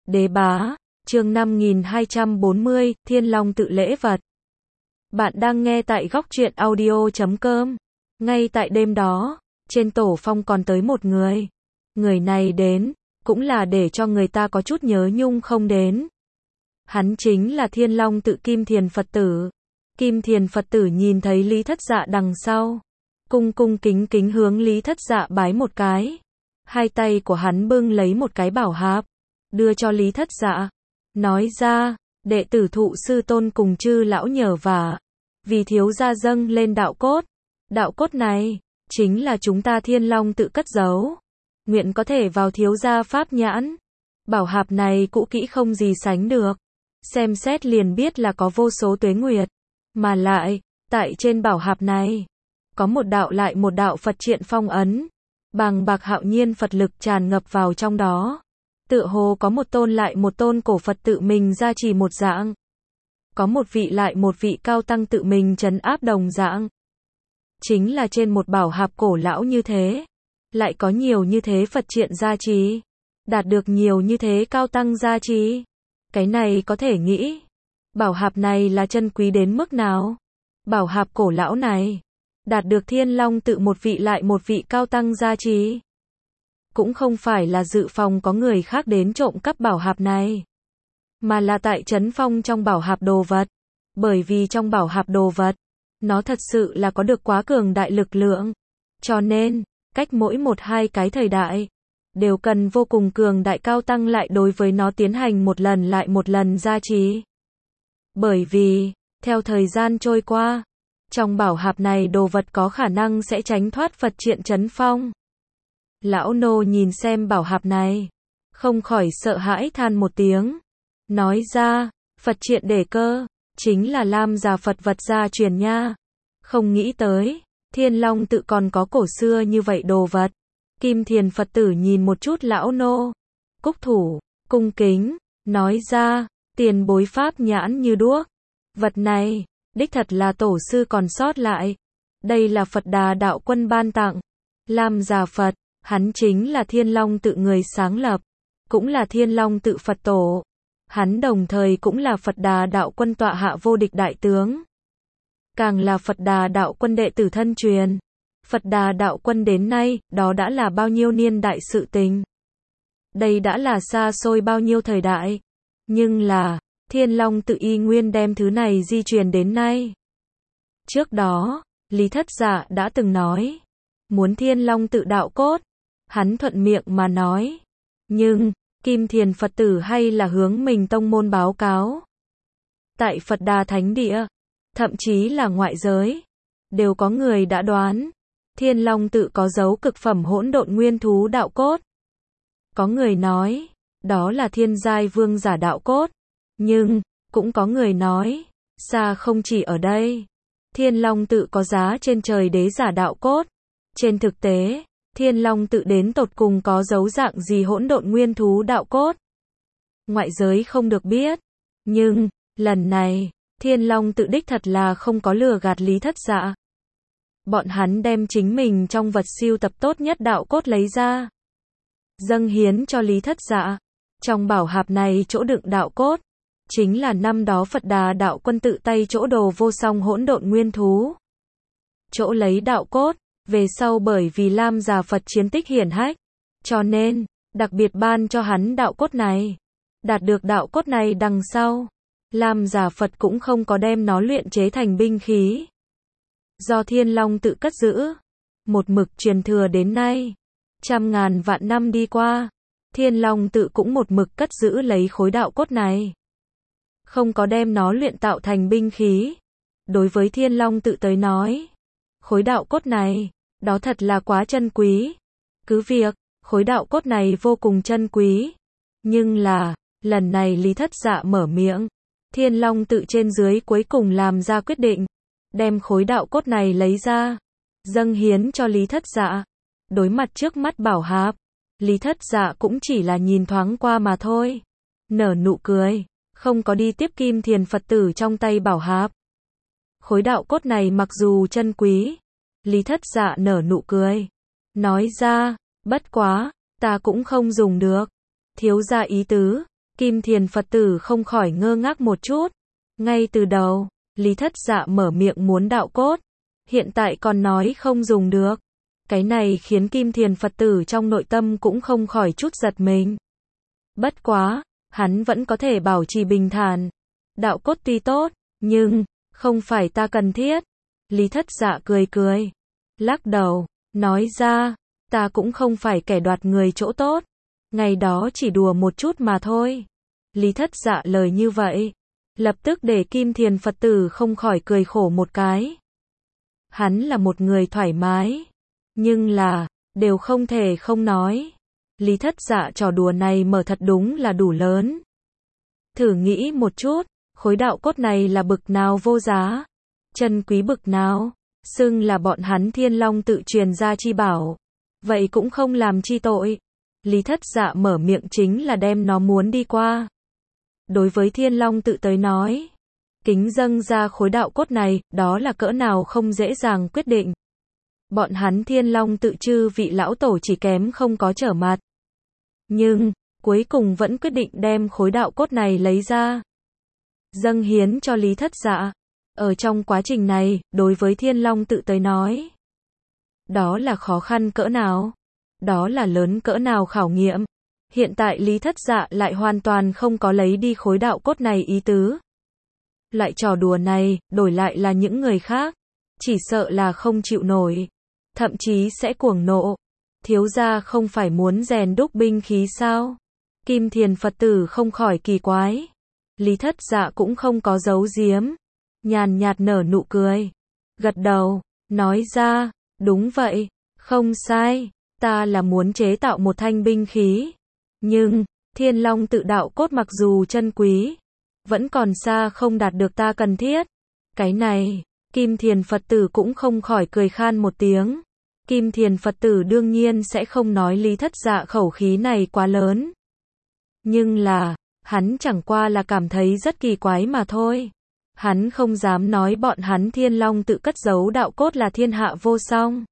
Đế bá, chương 5240, Thiên Long tự lễ vật. Bạn đang nghe tại góc truyện audio.com. Ngay tại đêm đó, trên tổ phong còn tới một người. Người này đến, cũng là để cho người ta có chút nhớ nhung không đến. Hắn chính là Thiên Long tự Kim Thiền Phật tử. Kim Thiền Phật tử nhìn thấy Lý Thất Dạ đằng sau, cung cung kính kính hướng Lý Thất Dạ bái một cái. Hai tay của hắn bưng lấy một cái bảo hạp, đưa cho Lý Thất Dạ, nói ra, đệ tử thụ sư tôn cùng chư lão nhờ vả, vì thiếu gia dâng lên đạo cốt này, chính là chúng ta Thiên Long tự cất giấu, nguyện có thể vào thiếu gia pháp nhãn. Bảo hạp này cũ kỹ không gì sánh được, xem xét liền biết là có vô số tuế nguyệt, mà lại, tại trên bảo hạp này, có một đạo lại một đạo Phật triện phong ấn, bàng bạc hạo nhiên Phật lực tràn ngập vào trong đó. Tựa hồ có một tôn lại một tôn cổ Phật tự mình gia trì một dạng. Có một vị lại một vị cao tăng tự mình trấn áp đồng dạng. Chính là trên một bảo hạp cổ lão như thế, lại có nhiều như thế Phật triện gia trì, đạt được nhiều như thế cao tăng gia trì. Cái này có thể nghĩ, bảo hạp này là chân quý đến mức nào? Bảo hạp cổ lão này, đạt được Thiên Long tự một vị lại một vị cao tăng gia trì. Cũng không phải là dự phòng có người khác đến trộm cắp bảo hạp này, mà là tại trấn phong trong bảo hạp đồ vật. Bởi vì trong bảo hạp đồ vật, nó thật sự là có được quá cường đại lực lượng. Cho nên, cách mỗi một hai cái thời đại, đều cần vô cùng cường đại cao tăng lại đối với nó tiến hành một lần lại một lần gia trì. Bởi vì, theo thời gian trôi qua, trong bảo hạp này đồ vật có khả năng sẽ tránh thoát Phật triện trấn phong. Lão nô nhìn xem bảo hạp này, không khỏi sợ hãi than một tiếng, nói ra, Phật triện đề cơ, chính là Lam già Phật vật gia truyền nha. Không nghĩ tới, Thiên Long tự còn có cổ xưa như vậy đồ vật. Kim Thiền Phật tử nhìn một chút lão nô, cúc thủ, cung kính, nói ra, tiền bối pháp nhãn như đuốc. Vật này, đích thật là tổ sư còn sót lại. Đây là Phật Đà Đạo Quân ban tặng. Lam già Phật, hắn chính là Thiên Long tự người sáng lập, cũng là Thiên Long tự Phật tổ. Hắn đồng thời cũng là Phật Đà Đạo Quân tọa hạ vô địch đại tướng. Càng là Phật Đà Đạo Quân đệ tử thân truyền. Phật Đà Đạo Quân đến nay, đó đã là bao nhiêu niên đại sự tình. Đây đã là xa xôi bao nhiêu thời đại. Nhưng là, Thiên Long tự y nguyên đem thứ này di truyền đến nay. Trước đó, Lý Thất Dạ đã từng nói, muốn Thiên Long tự đạo cốt. Hắn thuận miệng mà nói. Nhưng, Kim Thiền Phật tử hay là hướng mình tông môn báo cáo. Tại Phật Đà Thánh Địa, thậm chí là ngoại giới, đều có người đã đoán, Thiên Long tự có dấu cực phẩm hỗn độn nguyên thú đạo cốt. Có người nói, đó là thiên giai vương giả đạo cốt. Nhưng, cũng có người nói, xa không chỉ ở đây, Thiên Long tự có giá trên trời đế giả đạo cốt. Trên thực tế, Thiên Long tự đến tột cùng có dấu dạng gì hỗn độn nguyên thú đạo cốt, ngoại giới không được biết. Nhưng, lần này, Thiên Long tự đích thật là không có lừa gạt Lý Thất Dạ. Bọn hắn đem chính mình trong vật sưu tập tốt nhất đạo cốt lấy ra, dâng hiến cho Lý Thất Dạ. Trong bảo hạp này chỗ đựng đạo cốt, chính là năm đó Phật Đà Đạo Quân tự tay chỗ đồ vô song hỗn độn nguyên thú. Chỗ lấy đạo cốt, về sau bởi vì Lam già Phật chiến tích hiển hách, cho nên, đặc biệt ban cho hắn đạo cốt này. Đạt được đạo cốt này đằng sau, Lam già Phật cũng không có đem nó luyện chế thành binh khí. Do Thiên Long tự cất giữ, một mực truyền thừa đến nay. Trăm ngàn vạn năm đi qua, Thiên Long tự cũng một mực cất giữ lấy khối đạo cốt này. Không có đem nó luyện tạo thành binh khí. Đối với Thiên Long tự tới nói, khối đạo cốt này, đó thật là quá chân quý. Cứ việc, khối đạo cốt này vô cùng chân quý. Nhưng là, lần này Lý Thất Dạ mở miệng, Thiên Long tự trên dưới cuối cùng làm ra quyết định, đem khối đạo cốt này lấy ra, dâng hiến cho Lý Thất Dạ. Đối mặt trước mắt bảo hạp, Lý Thất Dạ cũng chỉ là nhìn thoáng qua mà thôi, nở nụ cười, không có đi tiếp Kim Thiền Phật tử trong tay bảo hạp. Khối đạo cốt này mặc dù chân quý, Lý Thất Dạ nở nụ cười, nói ra, bất quá, ta cũng không dùng được. Thiếu gia ý tứ, Kim Thiền Phật tử không khỏi ngơ ngác một chút. Ngay từ đầu, Lý Thất Dạ mở miệng muốn đạo cốt, hiện tại còn nói không dùng được. Cái này khiến Kim Thiền Phật tử trong nội tâm cũng không khỏi chút giật mình. Bất quá, hắn vẫn có thể bảo trì bình thản. Đạo cốt tuy tốt, nhưng không phải ta cần thiết. Lý Thất Dạ cười cười, lắc đầu, nói ra, ta cũng không phải kẻ đoạt người chỗ tốt. Ngày đó chỉ đùa một chút mà thôi. Lý Thất Dạ lời như vậy, lập tức để Kim Thiền Phật tử không khỏi cười khổ một cái. Hắn là một người thoải mái, nhưng là, đều không thể không nói. Lý Thất Dạ trò đùa này mở thật đúng là đủ lớn. Thử nghĩ một chút, khối đạo cốt này là bực nào vô giá, chân quý bực nào, xưng là bọn hắn Thiên Long tự truyền ra chi bảo, vậy cũng không làm chi tội. Lý Thất Dạ mở miệng chính là đem nó muốn đi qua. Đối với Thiên Long tự tới nói, kính dâng ra khối đạo cốt này, đó là cỡ nào không dễ dàng quyết định. Bọn hắn Thiên Long tự chư vị lão tổ chỉ kém không có trở mặt. Nhưng, cuối cùng vẫn quyết định đem khối đạo cốt này lấy ra, dâng hiến cho Lý Thất Dạ. Ở trong quá trình này, đối với Thiên Long tự tới nói, đó là khó khăn cỡ nào, đó là lớn cỡ nào khảo nghiệm. Hiện tại Lý Thất Dạ lại hoàn toàn không có lấy đi khối đạo cốt này ý tứ. Loại trò đùa này, đổi lại là những người khác, chỉ sợ là không chịu nổi, thậm chí sẽ cuồng nộ. Thiếu gia không phải muốn rèn đúc binh khí sao? Kim Thiền Phật tử không khỏi kỳ quái. Lý Thất Dạ cũng không có giấu giếm, nhàn nhạt nở nụ cười, gật đầu, nói ra, đúng vậy, không sai, ta là muốn chế tạo một thanh binh khí. Nhưng, Thiên Long tự đạo cốt mặc dù chân quý, vẫn còn xa không đạt được ta cần thiết. Cái này, Kim Thiền Phật tử cũng không khỏi cười khan một tiếng. Kim Thiền Phật tử đương nhiên sẽ không nói Lý Thất Dạ khẩu khí này quá lớn. Nhưng là, hắn chẳng qua là cảm thấy rất kỳ quái mà thôi. Hắn không dám nói bọn hắn Thiên Long tự cất giấu đạo cốt là thiên hạ vô song.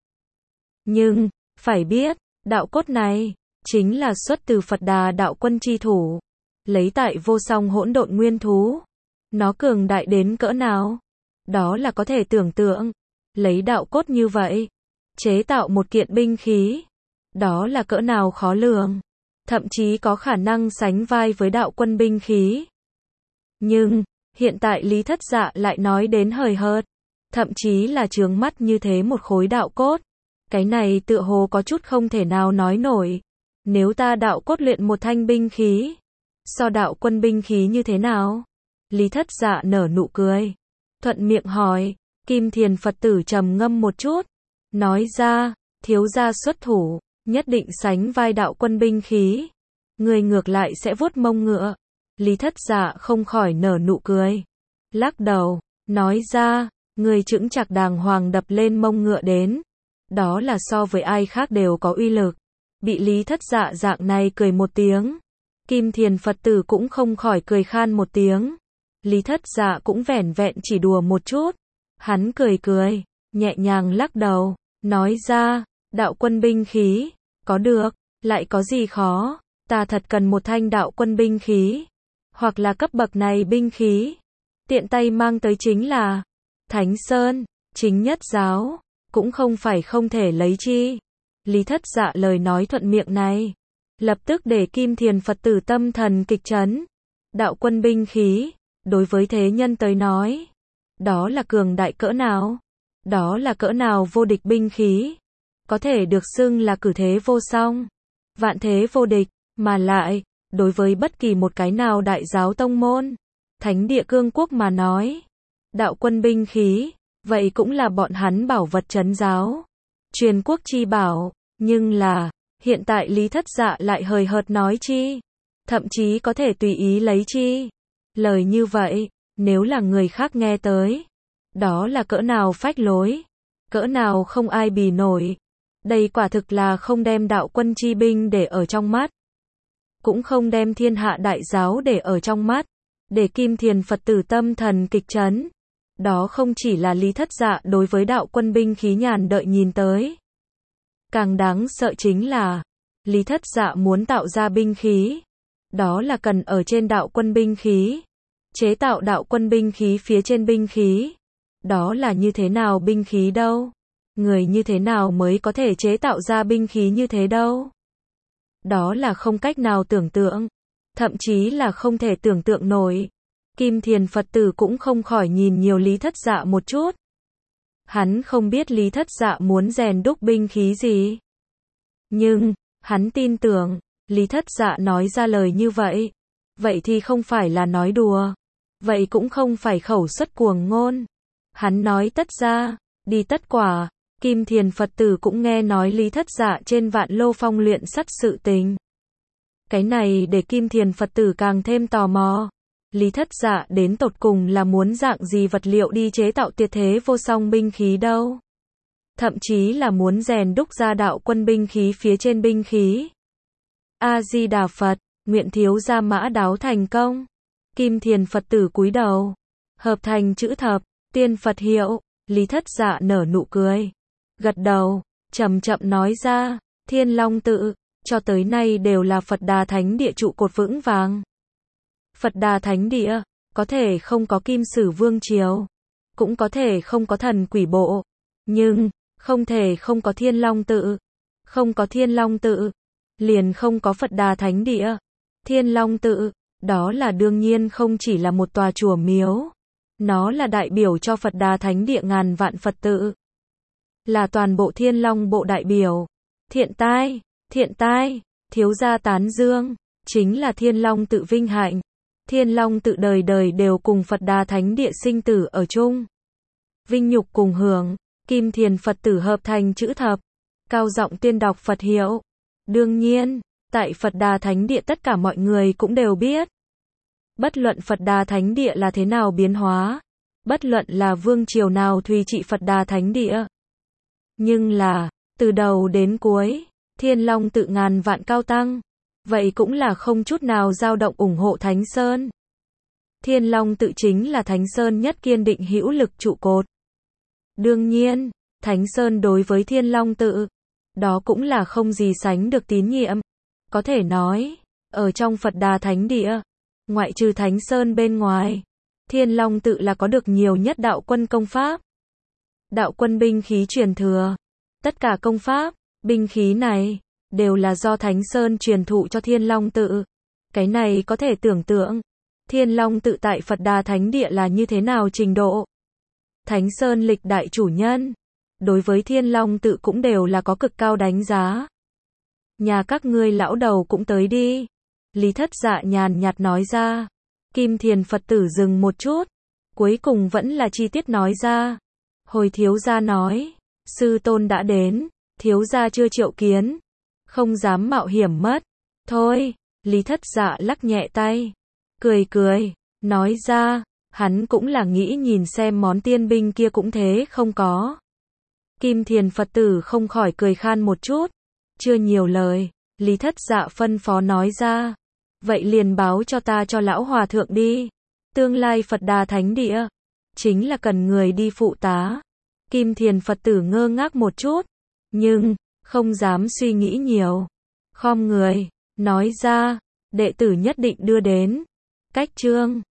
Nhưng, phải biết, đạo cốt này, chính là xuất từ Phật Đà đạo quân chi thủ, lấy tại vô song hỗn độn nguyên thú. Nó cường đại đến cỡ nào? Đó là có thể tưởng tượng. Lấy đạo cốt như vậy, chế tạo một kiện binh khí, đó là cỡ nào khó lường. Thậm chí có khả năng sánh vai với đạo quân binh khí. Nhưng, hiện tại Lý Thất Dạ lại nói đến hời hợt, thậm chí là chướng mắt như thế một khối đạo cốt. Cái này tựa hồ có chút không thể nào nói nổi. Nếu ta đạo cốt luyện một thanh binh khí, so đạo quân binh khí như thế nào? Lý Thất Dạ nở nụ cười, thuận miệng hỏi. Kim Thiền Phật tử trầm ngâm một chút, nói ra, thiếu gia xuất thủ, nhất định sánh vai đạo quân binh khí. Người ngược lại sẽ vuốt mông ngựa. Lý Thất Dạ không khỏi nở nụ cười, lắc đầu, nói ra, người chững chạc đàng hoàng đập lên mông ngựa đến. Đó là so với ai khác đều có uy lực. Bị Lý Thất Dạ dạng này cười một tiếng, Kim Thiền Phật tử cũng không khỏi cười khan một tiếng. Lý Thất Dạ cũng vẻn vẹn chỉ đùa một chút. Hắn cười cười, nhẹ nhàng lắc đầu, nói ra, đạo quân binh khí, có được, lại có gì khó, ta thật cần một thanh đạo quân binh khí, hoặc là cấp bậc này binh khí. Tiện tay mang tới chính là Thánh Sơn, chính nhất giáo, cũng không phải không thể lấy chi. Lý Thất Dạ lời nói thuận miệng này, lập tức để Kim Thiền Phật tử tâm thần kịch chấn. Đạo quân binh khí, đối với thế nhân tới nói, đó là cường đại cỡ nào? Đó là cỡ nào vô địch binh khí? Có thể được xưng là cử thế vô song, vạn thế vô địch, mà lại, đối với bất kỳ một cái nào đại giáo tông môn, thánh địa cương quốc mà nói, đạo quân binh khí, vậy cũng là bọn hắn bảo vật trấn giáo, truyền quốc chi bảo. Nhưng là, hiện tại Lý Thất Dạ lại hời hợt nói chi, thậm chí có thể tùy ý lấy chi. Lời như vậy, nếu là người khác nghe tới, đó là cỡ nào phách lối, cỡ nào không ai bì nổi. Đây quả thực là không đem đạo quân chi binh để ở trong mắt, cũng không đem thiên hạ đại giáo để ở trong mắt, để Kim Thiền Phật tử tâm thần kịch chấn. Đó không chỉ là Lý Thất Dạ đối với đạo quân binh khí nhàn đợi nhìn tới. Càng đáng sợ chính là, Lý Thất Dạ muốn tạo ra binh khí, đó là cần ở trên đạo quân binh khí. Chế tạo đạo quân binh khí phía trên binh khí. Đó là như thế nào binh khí đâu? Người như thế nào mới có thể chế tạo ra binh khí như thế đâu? Đó là không cách nào tưởng tượng. Thậm chí là không thể tưởng tượng nổi. Kim Thiền Phật tử cũng không khỏi nhìn nhiều Lý Thất Dạ một chút. Hắn không biết Lý Thất Dạ muốn rèn đúc binh khí gì. Nhưng, hắn tin tưởng, Lý Thất Dạ nói ra lời như vậy. Vậy thì không phải là nói đùa. Vậy cũng không phải khẩu xuất cuồng ngôn. Hắn nói tất ra, đi tất quả. Kim Thiền Phật tử cũng nghe nói Lý Thất Dạ trên Vạn Lô Phong luyện sắt sự tình. Cái này để Kim Thiền Phật tử càng thêm tò mò. Lý Thất Dạ đến tột cùng là muốn dạng gì vật liệu đi chế tạo tuyệt thế vô song binh khí đâu. Thậm chí là muốn rèn đúc ra đạo quân binh khí phía trên binh khí. A-di-đà Phật, nguyện thiếu gia mã đáo thành công. Kim Thiền Phật tử cúi đầu, hợp thành chữ thập, tiên Phật hiệu. Lý Thất Dạ nở nụ cười, gật đầu, chậm chậm nói ra, Thiên Long tự, cho tới nay đều là Phật Đà Thánh Địa trụ cột vững vàng. Phật Đà Thánh Địa, có thể không có Kim Sử Vương Triều, cũng có thể không có thần quỷ bộ, nhưng, không thể không có Thiên Long tự. Không có Thiên Long tự, liền không có Phật Đà Thánh Địa. Thiên Long tự, đó là đương nhiên không chỉ là một tòa chùa miếu. Nó là đại biểu cho Phật Đà Thánh Địa ngàn vạn Phật tự. Là toàn bộ Thiên Long bộ đại biểu. Thiện tai, thiếu gia tán dương, chính là Thiên Long tự vinh hạnh. Thiên Long tự đời đời đều cùng Phật Đà Thánh Địa sinh tử ở chung. Vinh nhục cùng hưởng, Kim Thiền Phật tử hợp thành chữ thập, cao giọng tuyên đọc Phật hiệu. Đương nhiên, tại Phật Đà Thánh Địa tất cả mọi người cũng đều biết. Bất luận Phật Đà Thánh Địa là thế nào biến hóa, bất luận là vương triều nào thùy trị Phật Đà Thánh Địa. Nhưng là, từ đầu đến cuối, Thiên Long tự ngàn vạn cao tăng, vậy cũng là không chút nào dao động ủng hộ Thánh Sơn. Thiên Long tự chính là Thánh Sơn nhất kiên định hữu lực trụ cột. Đương nhiên, Thánh Sơn đối với Thiên Long tự, đó cũng là không gì sánh được tín nhiệm. Có thể nói, ở trong Phật Đà Thánh Địa, ngoại trừ Thánh Sơn bên ngoài, Thiên Long tự là có được nhiều nhất đạo quân công pháp. Đạo quân binh khí truyền thừa. Tất cả công pháp, binh khí này, đều là do Thánh Sơn truyền thụ cho Thiên Long tự. Cái này có thể tưởng tượng, Thiên Long tự tại Phật Đà Thánh Địa là như thế nào trình độ. Thánh Sơn lịch đại chủ nhân, đối với Thiên Long tự cũng đều là có cực cao đánh giá. Nhà các ngươi lão đầu cũng tới đi. Lý Thất Dạ nhàn nhạt nói ra. Kim Thiền Phật tử dừng một chút, cuối cùng vẫn là chi tiết nói ra. Hồi thiếu gia nói, sư tôn đã đến, thiếu gia chưa triệu kiến, không dám mạo hiểm mất. Thôi, Lý Thất Dạ lắc nhẹ tay, cười, nói ra, hắn cũng là nghĩ nhìn xem món tiên binh kia cũng thế không có. Kim Thiền Phật tử không khỏi cười khan một chút, chưa nhiều lời, Lý Thất Dạ phân phó nói ra. Vậy liền báo cho ta cho lão hòa thượng đi. Tương lai Phật Đà Thánh Địa, chính là cần người đi phụ tá. Kim Thiền Phật tử ngơ ngác một chút, nhưng, không dám suy nghĩ nhiều. Khom người, nói ra, đệ tử nhất định đưa đến. Cách chương